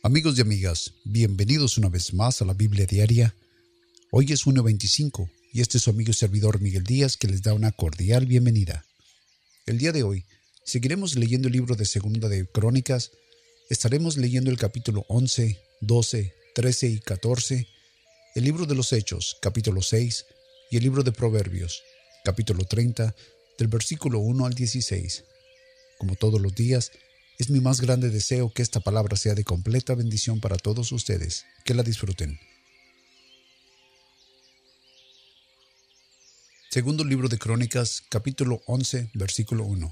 Amigos y amigas, bienvenidos una vez más a la Biblia Diaria. Hoy es junio 25 y este es su amigo y servidor Miguel Díaz que les da una cordial bienvenida. El día de hoy seguiremos leyendo el libro de Segunda de Crónicas. Estaremos leyendo el capítulo 11, 12, 13 y 14, el libro de los Hechos, capítulo 6, y el libro de Proverbios, capítulo 30, del versículo 1 al 16. Como todos los días, es mi más grande deseo que esta palabra sea de completa bendición para todos ustedes. Que la disfruten. Segundo libro de Crónicas, capítulo 11, versículo 1.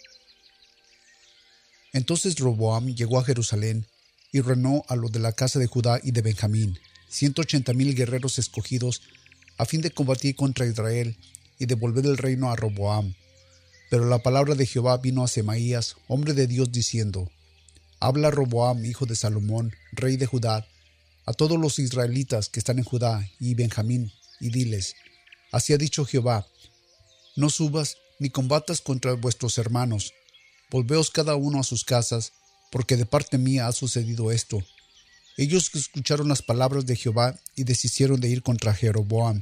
Entonces Roboam llegó a Jerusalén y reinó a los de la casa de Judá y de Benjamín, 180,000 guerreros escogidos, a fin de combatir contra Israel y devolver el reino a Roboam. Pero la palabra de Jehová vino a Semaías, hombre de Dios, diciendo: Habla Roboam, hijo de Salomón, rey de Judá, a todos los israelitas que están en Judá y Benjamín, y diles: Así ha dicho Jehová: No subas ni combatas contra vuestros hermanos, volveos cada uno a sus casas, porque de parte mía ha sucedido esto. Ellos escucharon las palabras de Jehová y deshicieron de ir contra Jeroboam.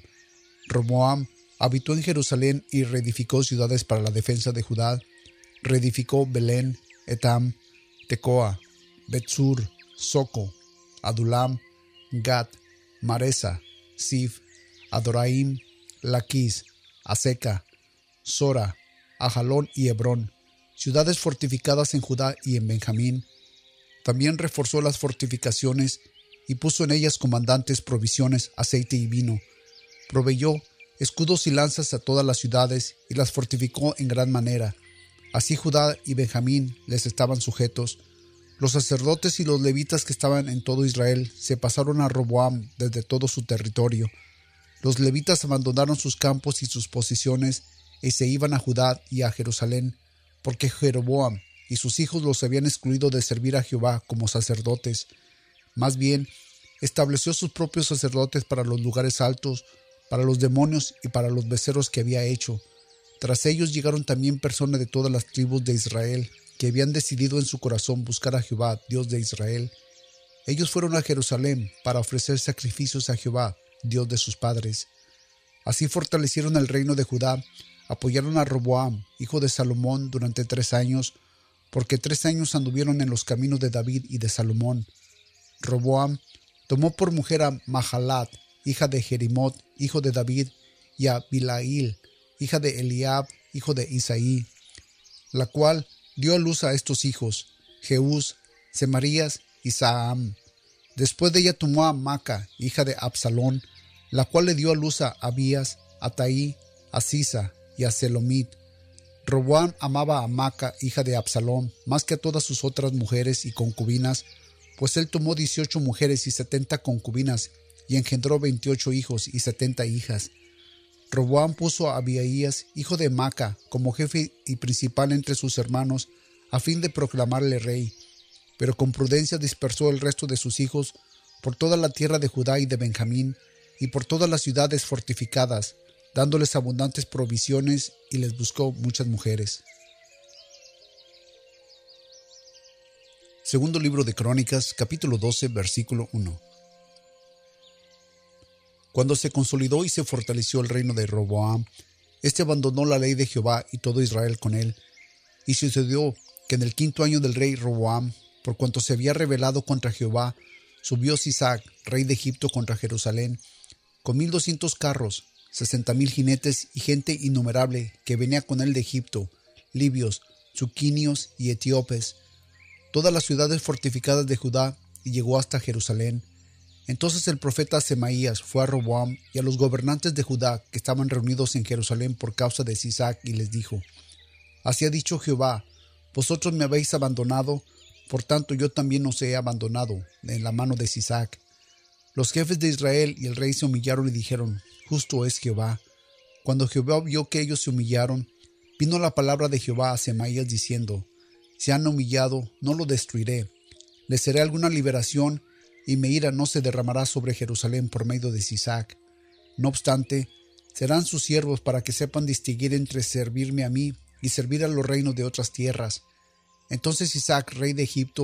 Roboam habitó en Jerusalén y reedificó ciudades para la defensa de Judá. Reedificó Belén, Etam, Tecoa, Betsur, Soco, Adulam, Gat, Maresa, Sif, Adoraim, Laquis, Aseca, Sora, Ajalón y Hebrón, ciudades fortificadas en Judá y en Benjamín. También reforzó las fortificaciones y puso en ellas comandantes, provisiones, aceite y vino. Proveyó escudos y lanzas a todas las ciudades y las fortificó en gran manera. Así Judá y Benjamín les estaban sujetos. Los sacerdotes y los levitas que estaban en todo Israel se pasaron a Roboam desde todo su territorio. Los levitas abandonaron sus campos y sus posiciones y se iban a Judá y a Jerusalén, porque Jeroboam y sus hijos los habían excluido de servir a Jehová como sacerdotes. Más bien, estableció sus propios sacerdotes para los lugares altos, para los demonios y para los becerros que había hecho. Tras ellos llegaron también personas de todas las tribus de Israel, que habían decidido en su corazón buscar a Jehová, Dios de Israel. Ellos fueron a Jerusalén para ofrecer sacrificios a Jehová, Dios de sus padres. Así fortalecieron el reino de Judá, apoyaron a Roboam, hijo de Salomón, durante 3 años, porque 3 años anduvieron en los caminos de David y de Salomón. Roboam tomó por mujer a Mahalat, hija de Jerimot, hijo de David, y a Bilail, hija de Eliab, hijo de Isaí, la cual dio a luz a estos hijos: Jeús, Semarías y Saam. Después de ella tomó a Maca, hija de Absalón, la cual le dio a luz a Abías, a Taí, a Sisa y a Selomit. Roboam amaba a Maca, hija de Absalón, más que a todas sus otras mujeres y concubinas, pues él tomó 18 mujeres y 70 concubinas, y engendró 28 hijos y 70 hijas. Roboam puso a Abiaías, hijo de Maca, como jefe y principal entre sus hermanos, a fin de proclamarle rey, pero con prudencia dispersó el resto de sus hijos por toda la tierra de Judá y de Benjamín, y por todas las ciudades fortificadas, dándoles abundantes provisiones, y les buscó muchas mujeres. Segundo libro de Crónicas, capítulo 12, versículo 1. Cuando se consolidó y se fortaleció el reino de Roboam, éste abandonó la ley de Jehová y todo Israel con él. Y sucedió que en el 5º año del rey Roboam, por cuanto se había rebelado contra Jehová, subió Sisac, rey de Egipto, contra Jerusalén, con 1,200 carros, 60,000 jinetes y gente innumerable que venía con él de Egipto, libios, suquinios y etíopes, todas las ciudades fortificadas de Judá, y llegó hasta Jerusalén. Entonces el profeta Semaías fue a Roboam y a los gobernantes de Judá que estaban reunidos en Jerusalén por causa de Sisac, y les dijo: Así ha dicho Jehová: Vosotros me habéis abandonado, por tanto yo también os he abandonado en la mano de Sisac. Los jefes de Israel y el rey se humillaron y dijeron: Justo es Jehová. Cuando Jehová vio que ellos se humillaron, vino la palabra de Jehová a Semaías diciendo: Se han humillado, no lo destruiré. Les seré alguna liberación, y mi ira no se derramará sobre Jerusalén por medio de Sisac. No obstante, serán sus siervos para que sepan distinguir entre servirme a mí y servir a los reinos de otras tierras. Entonces Sisac, rey de Egipto,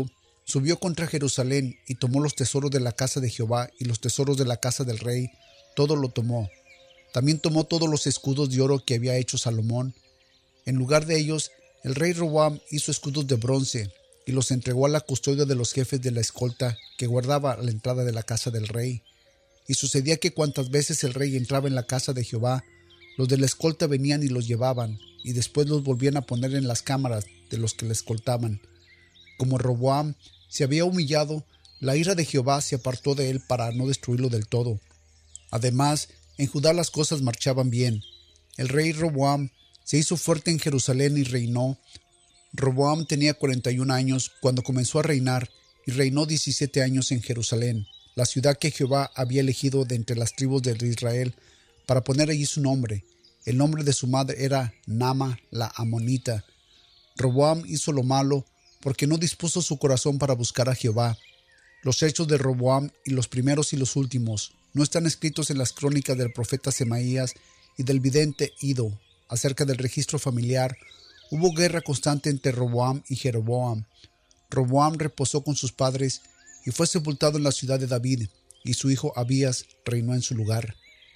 Subió contra Jerusalén y tomó los tesoros de la casa de Jehová y los tesoros de la casa del rey, todo lo tomó. También tomó todos los escudos de oro que había hecho Salomón. En lugar de ellos, el rey Roboam hizo escudos de bronce y los entregó a la custodia de los jefes de la escolta que guardaba la entrada de la casa del rey. Y sucedía que cuantas veces el rey entraba en la casa de Jehová, los de la escolta venían y los llevaban, y después los volvían a poner en las cámaras de los que le escoltaban. Como Roboam se había humillado, la ira de Jehová se apartó de él para no destruirlo del todo. Además, en Judá las cosas marchaban bien. El rey Roboam se hizo fuerte en Jerusalén y reinó. Roboam tenía 41 años cuando comenzó a reinar y reinó 17 años en Jerusalén, la ciudad que Jehová había elegido de entre las tribus de Israel para poner allí su nombre. El nombre de su madre era Naama la amonita. Roboam hizo lo malo porque no dispuso su corazón para buscar a Jehová. Los hechos de Roboam, y los primeros y los últimos, no están escritos en las crónicas del profeta Semaías y del vidente Ido. Acerca del registro familiar, hubo guerra constante entre Roboam y Jeroboam. Roboam reposó con sus padres y fue sepultado en la ciudad de David, y su hijo Abías reinó en su lugar.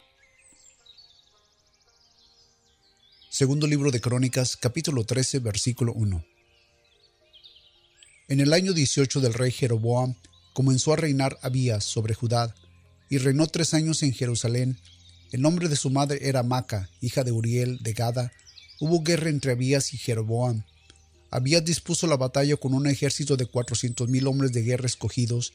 Segundo libro de Crónicas, capítulo 13, versículo 1. En el año 18 del rey Jeroboam, comenzó a reinar Abías sobre Judá, y reinó 3 años en Jerusalén. El nombre de su madre era Maca, hija de Uriel de Gada. Hubo guerra entre Abías y Jeroboam. Abías dispuso la batalla con un ejército de 400,000 hombres de guerra escogidos.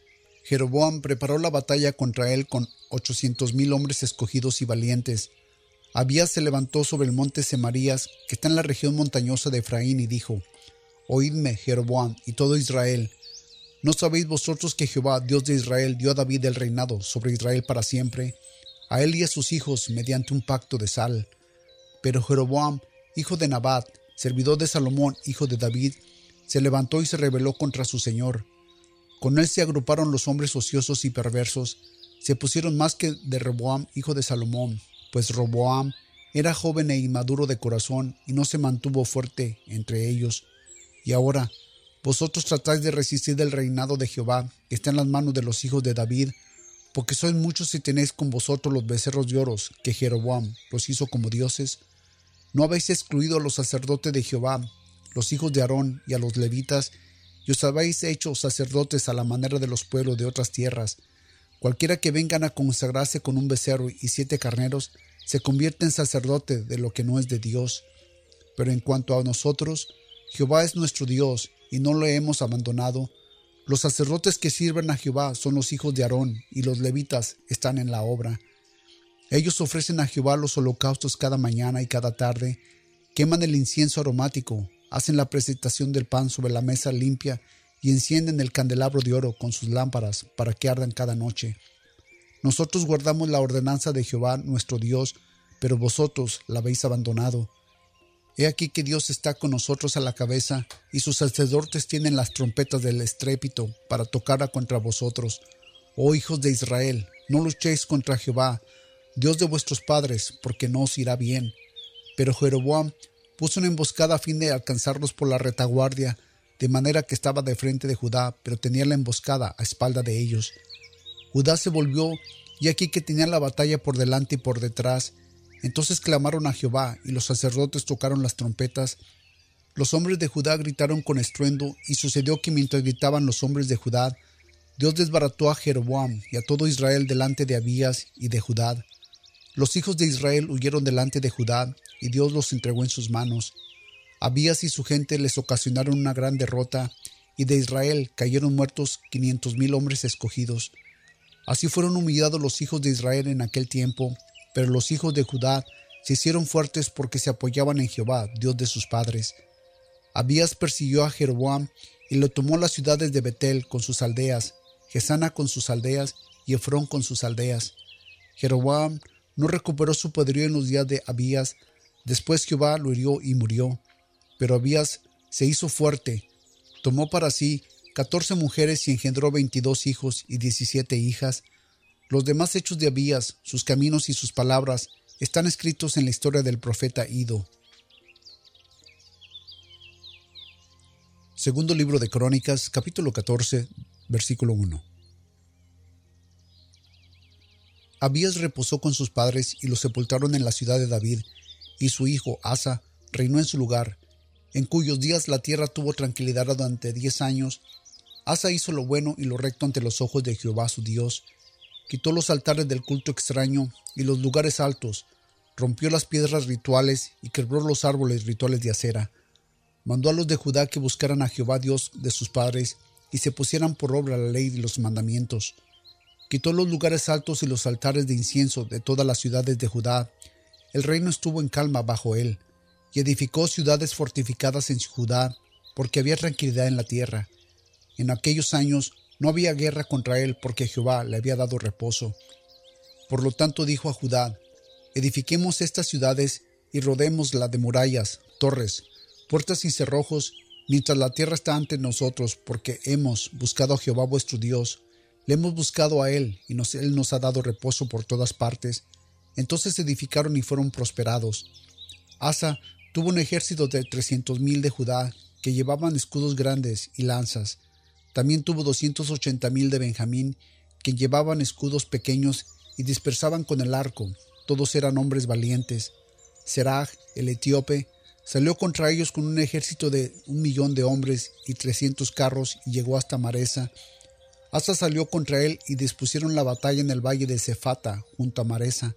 Jeroboam preparó la batalla contra él con 800,000 hombres escogidos y valientes. Abías se levantó sobre el monte Semarías, que está en la región montañosa de Efraín, y dijo: Oídme, Jeroboam, y todo Israel. ¿No sabéis vosotros que Jehová, Dios de Israel, dio a David el reinado sobre Israel para siempre, a él y a sus hijos, mediante un pacto de sal? Pero Jeroboam, hijo de Nabat, servidor de Salomón, hijo de David, se levantó y se rebeló contra su señor. Con él se agruparon los hombres ociosos y perversos, se pusieron más que de Roboam, hijo de Salomón, pues Roboam era joven e inmaduro de corazón y no se mantuvo fuerte entre ellos. Y ahora, vosotros tratáis de resistir el reinado de Jehová, que está en las manos de los hijos de David, porque sois muchos y tenéis con vosotros los becerros de oro que Jeroboam los hizo como dioses. ¿No habéis excluido a los sacerdotes de Jehová, los hijos de Aarón, y a los levitas, y os habéis hecho sacerdotes a la manera de los pueblos de otras tierras? Cualquiera que vengan a consagrarse con un becerro y 7 carneros, se convierte en sacerdote de lo que no es de Dios. Pero en cuanto a nosotros, Jehová es nuestro Dios, y no lo hemos abandonado. Los sacerdotes que sirven a Jehová son los hijos de Aarón, y los levitas están en la obra. Ellos ofrecen a Jehová los holocaustos cada mañana y cada tarde, queman el incienso aromático, hacen la presentación del pan sobre la mesa limpia y encienden el candelabro de oro con sus lámparas para que ardan cada noche. Nosotros guardamos la ordenanza de Jehová nuestro Dios, pero vosotros la habéis abandonado. He aquí que Dios está con nosotros a la cabeza, y sus sacerdotes tienen las trompetas del estrépito para tocar contra vosotros. Oh hijos de Israel, no luchéis contra Jehová, Dios de vuestros padres, porque no os irá bien. Pero Jeroboam puso una emboscada a fin de alcanzarlos por la retaguardia, de manera que estaba de frente de Judá, pero tenía la emboscada a espalda de ellos. Judá se volvió, y aquí que tenía la batalla por delante y por detrás. Entonces clamaron a Jehová, y los sacerdotes tocaron las trompetas. Los hombres de Judá gritaron con estruendo, y sucedió que mientras gritaban los hombres de Judá, Dios desbarató a Jeroboam y a todo Israel delante de Abías y de Judá. Los hijos de Israel huyeron delante de Judá, y Dios los entregó en sus manos. Abías y su gente les ocasionaron una gran derrota, y de Israel cayeron muertos 500,000 hombres escogidos. Así fueron humillados los hijos de Israel en aquel tiempo, pero los hijos de Judá se hicieron fuertes porque se apoyaban en Jehová, Dios de sus padres. Abías persiguió a Jeroboam y le tomó las ciudades de Betel con sus aldeas, Gesana con sus aldeas y Efrón con sus aldeas. Jeroboam no recuperó su poderío en los días de Abías. Después Jehová lo hirió y murió. Pero Abías se hizo fuerte, tomó para sí 14 mujeres y engendró 22 hijos y 17 hijas. Los demás hechos de Abías, sus caminos y sus palabras, están escritos en la historia del profeta Ido. Segundo libro de Crónicas, capítulo 14, versículo 1. Abías reposó con sus padres y los sepultaron en la ciudad de David, y su hijo Asa reinó en su lugar, en cuyos días la tierra tuvo tranquilidad durante 10 años. Asa hizo lo bueno y lo recto ante los ojos de Jehová su Dios, quitó los altares del culto extraño y los lugares altos, rompió las piedras rituales y quebró los árboles rituales de acera. Mandó a los de Judá que buscaran a Jehová Dios de sus padres y se pusieran por obra la ley y los mandamientos. Quitó los lugares altos y los altares de incienso de todas las ciudades de Judá. El reino estuvo en calma bajo él, y edificó ciudades fortificadas en Judá, porque había tranquilidad en la tierra. En aquellos años no había guerra contra él, porque Jehová le había dado reposo. Por lo tanto dijo a Judá: edifiquemos estas ciudades y rodémosla de murallas, torres, puertas y cerrojos, mientras la tierra está ante nosotros, porque hemos buscado a Jehová vuestro Dios. Le hemos buscado a él, y él nos ha dado reposo por todas partes. Entonces edificaron y fueron prosperados. Asa tuvo un ejército de 300,000 de Judá, que llevaban escudos grandes y lanzas. También tuvo 280,000 de Benjamín, que llevaban escudos pequeños y dispersaban con el arco. Todos eran hombres valientes. Seraj, el etíope, salió contra ellos con un ejército de 1,000,000 de hombres y 300 carros, y llegó hasta Maresa. Asa salió contra él y dispusieron la batalla en el valle de Cefata, junto a Maresa.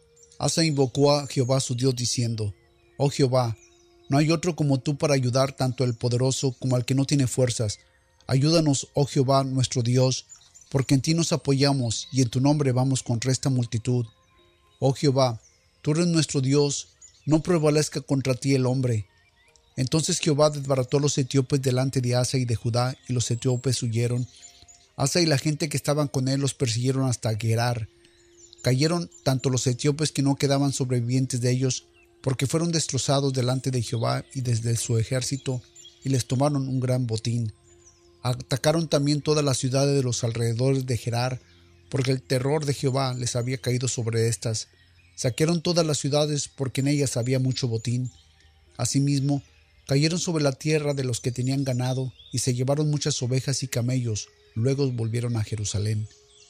Asa invocó a Jehová su Dios diciendo: oh Jehová, no hay otro como tú para ayudar tanto al poderoso como al que no tiene fuerzas. Ayúdanos, oh Jehová nuestro Dios, porque en ti nos apoyamos y en tu nombre vamos contra esta multitud. Oh Jehová, tú eres nuestro Dios, no prevalezca contra ti el hombre. Entonces Jehová desbarató a los etíopes delante de Asa y de Judá, y los etíopes huyeron. Asa y la gente que estaban con él los persiguieron hasta Gerar. Cayeron tanto los etíopes que no quedaban sobrevivientes de ellos, porque fueron destrozados delante de Jehová y desde su ejército, y les tomaron un gran botín. Atacaron también todas las ciudades de los alrededores de Gerar, porque el terror de Jehová les había caído sobre estas. Saquearon todas las ciudades, porque en ellas había mucho botín. Asimismo, cayeron sobre la tierra de los que tenían ganado, y se llevaron muchas ovejas y camellos. Luego volvieron a Jerusalén.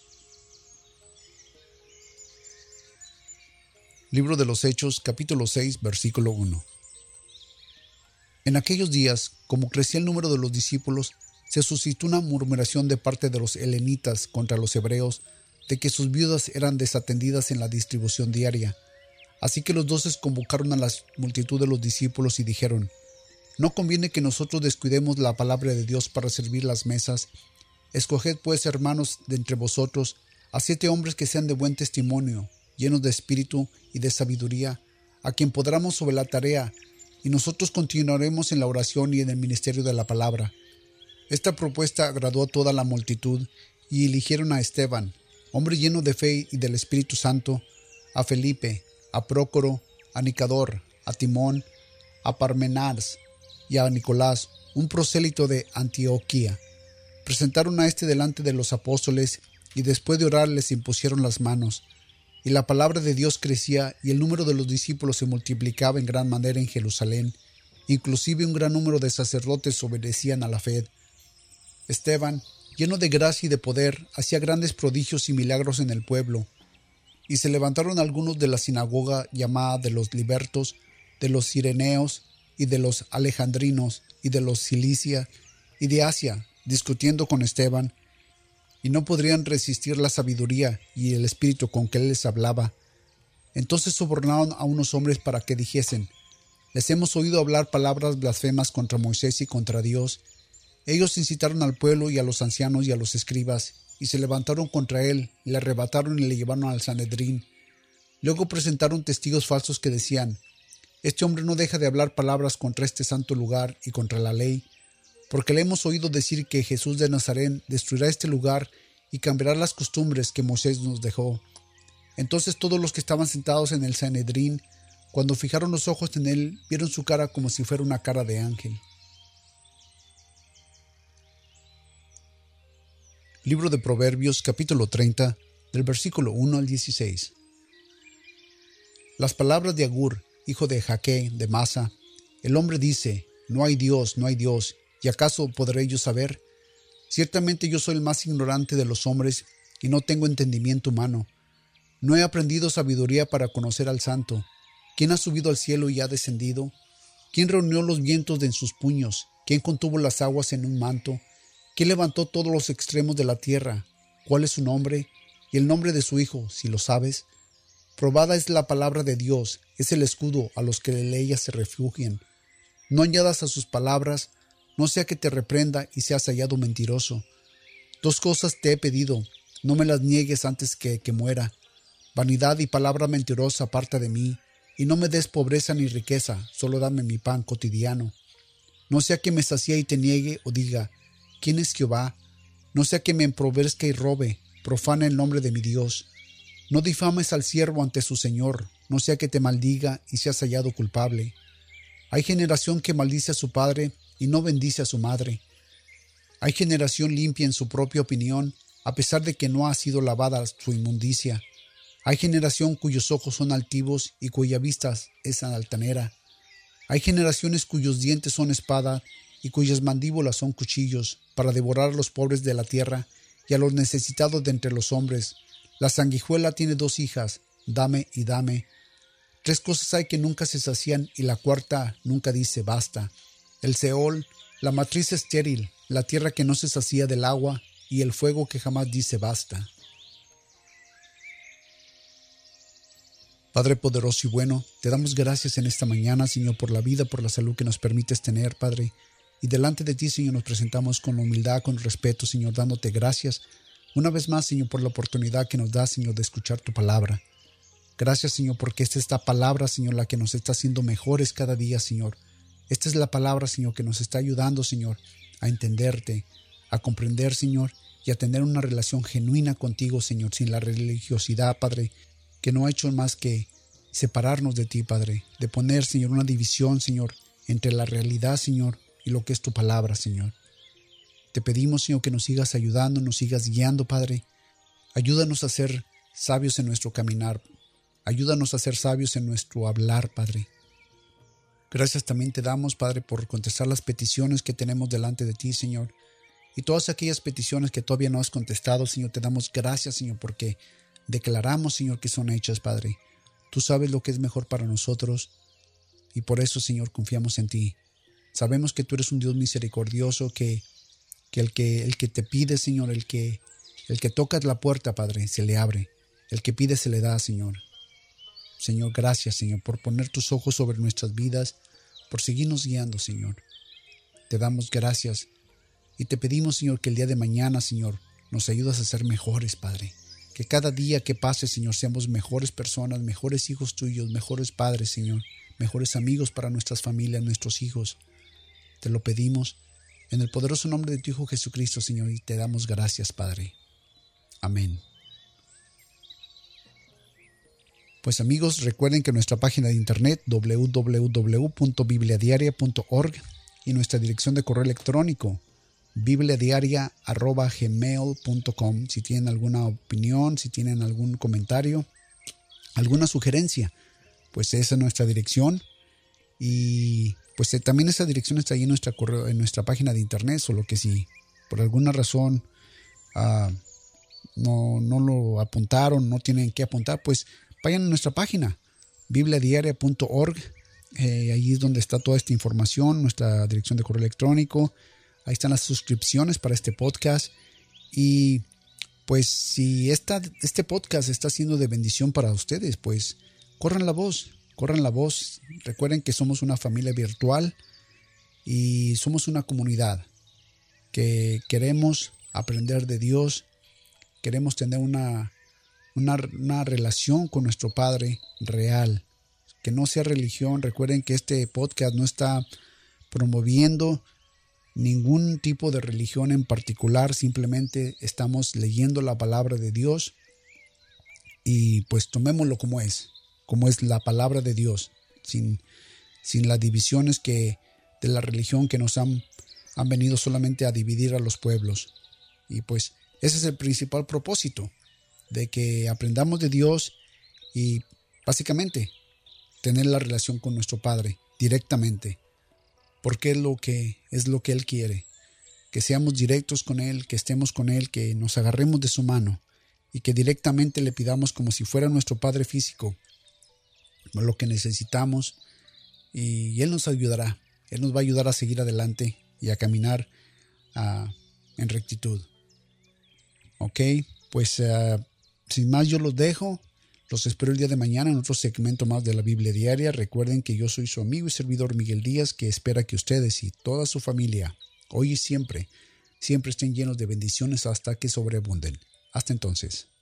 Libro de los Hechos, capítulo 6, versículo 1. En aquellos días, como crecía el número de los discípulos, se suscitó una murmuración de parte de los helenitas contra los hebreos, de que sus viudas eran desatendidas en la distribución diaria. Así que los 12 convocaron a la multitud de los discípulos y dijeron: no conviene que nosotros descuidemos la palabra de Dios para servir las mesas. Escoged pues, hermanos, de entre vosotros, a 7 hombres que sean de buen testimonio, llenos de espíritu y de sabiduría, a quien podamos sobre la tarea, y nosotros continuaremos en la oración y en el ministerio de la palabra. Esta propuesta agradó a toda la multitud, y eligieron a Esteban, hombre lleno de fe y del Espíritu Santo, a Felipe, a Prócoro, a Nicador, a Timón, a Parmenas y a Nicolás, un prosélito de Antioquía. Presentaron a este delante de los apóstoles, y después de orar les impusieron las manos. Y la palabra de Dios crecía, y el número de los discípulos se multiplicaba en gran manera en Jerusalén. Inclusive un gran número de sacerdotes obedecían a la fe. Esteban, lleno de gracia y de poder, hacía grandes prodigios y milagros en el pueblo. Y se levantaron algunos de la sinagoga llamada de los libertos, de los cireneos, y de los alejandrinos, y de los Cilicia, y de Asia, discutiendo con Esteban, y no podrían resistir la sabiduría y el espíritu con que él les hablaba. Entonces sobornaron a unos hombres para que dijesen: les hemos oído hablar palabras blasfemas contra Moisés y contra Dios. Ellos incitaron al pueblo y a los ancianos y a los escribas, y se levantaron contra él, y le arrebataron y le llevaron al Sanedrín. Luego presentaron testigos falsos que decían: este hombre no deja de hablar palabras contra este santo lugar y contra la ley, porque le hemos oído decir que Jesús de Nazaret destruirá este lugar y cambiará las costumbres que Moisés nos dejó. Entonces todos los que estaban sentados en el Sanedrín, cuando fijaron los ojos en él, vieron su cara como si fuera una cara de ángel. Libro de Proverbios, capítulo 30, del versículo 1 al 16. Las palabras de Agur, hijo de Jaque, de Masa. El hombre dice: no hay Dios, no hay Dios, ¿Y acaso podré yo saber? Ciertamente yo soy el más ignorante de los hombres y no tengo entendimiento humano. No he aprendido sabiduría para conocer al Santo. ¿Quién ha subido al cielo y ha descendido? ¿Quién reunió los vientos en sus puños? ¿Quién contuvo las aguas en un manto? ¿Quién levantó todos los extremos de la tierra? ¿Cuál es su nombre? Y el nombre de su Hijo, si lo sabes. Probada es la palabra de Dios, es el escudo a los que en ella se refugian. No añadas a sus palabras, no sea que te reprenda y seas hallado mentiroso. 2 cosas te he pedido, no me las niegues antes que muera. Vanidad y palabra mentirosa aparta de mí, y no me des pobreza ni riqueza, solo dame mi pan cotidiano. No sea que me sacie y te niegue o diga, ¿quién es Jehová? No sea que me empobezca y robe, profane el nombre de mi Dios. No difames al siervo ante su Señor, no sea que te maldiga y seas hallado culpable. Hay generación que maldice a su padre y no bendice a su madre. Hay generación limpia en su propia opinión, a pesar de que no ha sido lavada su inmundicia. Hay generación cuyos ojos son altivos y cuya vista es altanera. Hay generaciones cuyos dientes son espada y cuyas mandíbulas son cuchillos, para devorar a los pobres de la tierra y a los necesitados de entre los hombres. La sanguijuela tiene 2 hijas, dame y dame. 3 cosas hay que nunca se sacían y la cuarta nunca dice basta. El Seol, la matriz estéril, la tierra que no se sacía del agua y el fuego que jamás dice basta. Padre poderoso y bueno, te damos gracias en esta mañana, Señor, por la vida, por la salud que nos permites tener, Padre. Y delante de ti, Señor, nos presentamos con humildad, con respeto, Señor, dándote gracias. Una vez más, Señor, por la oportunidad que nos das, Señor, de escuchar tu palabra. Gracias, Señor, porque esta es esta palabra, Señor, la que nos está haciendo mejores cada día, Señor. Esta es la palabra, Señor, que nos está ayudando, Señor, a entenderte, a comprender, Señor, y a tener una relación genuina contigo, Señor, sin la religiosidad, Padre, que no ha hecho más que separarnos de ti, Padre, de poner, Señor, una división, Señor, entre la realidad, Señor, y lo que es tu palabra, Señor. Te pedimos, Señor, que nos sigas ayudando, nos sigas guiando, Padre. Ayúdanos a ser sabios en nuestro caminar. Ayúdanos a ser sabios en nuestro hablar, Padre. Gracias también te damos, Padre, por contestar las peticiones que tenemos delante de ti, Señor. Y todas aquellas peticiones que todavía no has contestado, Señor, te damos gracias, Señor, porque declaramos, Señor, que son hechas, Padre. Tú sabes lo que es mejor para nosotros y por eso, Señor, confiamos en ti. Sabemos que tú eres un Dios misericordioso, que el que te pide, Señor, el que toca la puerta, Padre, se le abre. El que pide se le da, Señor. Señor, gracias, Señor, por poner tus ojos sobre nuestras vidas, por seguirnos guiando, Señor. Te damos gracias y te pedimos, Señor, que el día de mañana, Señor, nos ayudas a ser mejores, Padre. Que cada día que pase, Señor, seamos mejores personas, mejores hijos tuyos, mejores padres, Señor, mejores amigos para nuestras familias, nuestros hijos. Te lo pedimos en el poderoso nombre de tu Hijo Jesucristo, Señor, y te damos gracias, Padre. Amén. Pues amigos, recuerden que nuestra página de internet www.bibliadiaria.org y nuestra dirección de correo electrónico bibliadiaria@gmail.com. Si tienen alguna opinión, si tienen algún comentario, alguna sugerencia, pues esa es nuestra dirección. Y pues también esa dirección está ahí en nuestra página de internet, solo que si por alguna razón no lo apuntaron, no tienen que apuntar, pues vayan a nuestra página bibliadiaria.org. Ahí es donde está toda esta información, nuestra dirección de correo electrónico. Ahí están las suscripciones para este podcast. Y pues si este podcast está siendo de bendición para ustedes, pues corran la voz. Recuerden que somos una familia virtual y somos una comunidad que queremos aprender de Dios. Queremos tener una relación con nuestro Padre real, que no sea religión. Recuerden que este podcast no está promoviendo ningún tipo de religión en particular, simplemente estamos leyendo la palabra de Dios y pues tomémoslo como es la palabra de Dios, sin las divisiones de la religión que nos han venido solamente a dividir a los pueblos. Y pues ese es el principal propósito, de que aprendamos de Dios y básicamente tener la relación con nuestro Padre directamente. porque es lo que Él quiere. Que seamos directos con Él, que estemos con Él, que nos agarremos de su mano y que directamente le pidamos como si fuera nuestro Padre físico lo que necesitamos, y Él nos ayudará. Él nos va a ayudar a seguir adelante y a caminar en rectitud. Ok, pues sin más yo los dejo. Los espero el día de mañana en otro segmento más de la Biblia Diaria. Recuerden que yo soy su amigo y servidor Miguel Díaz, que espera que ustedes y toda su familia, hoy y siempre, siempre estén llenos de bendiciones hasta que sobreabunden. Hasta entonces.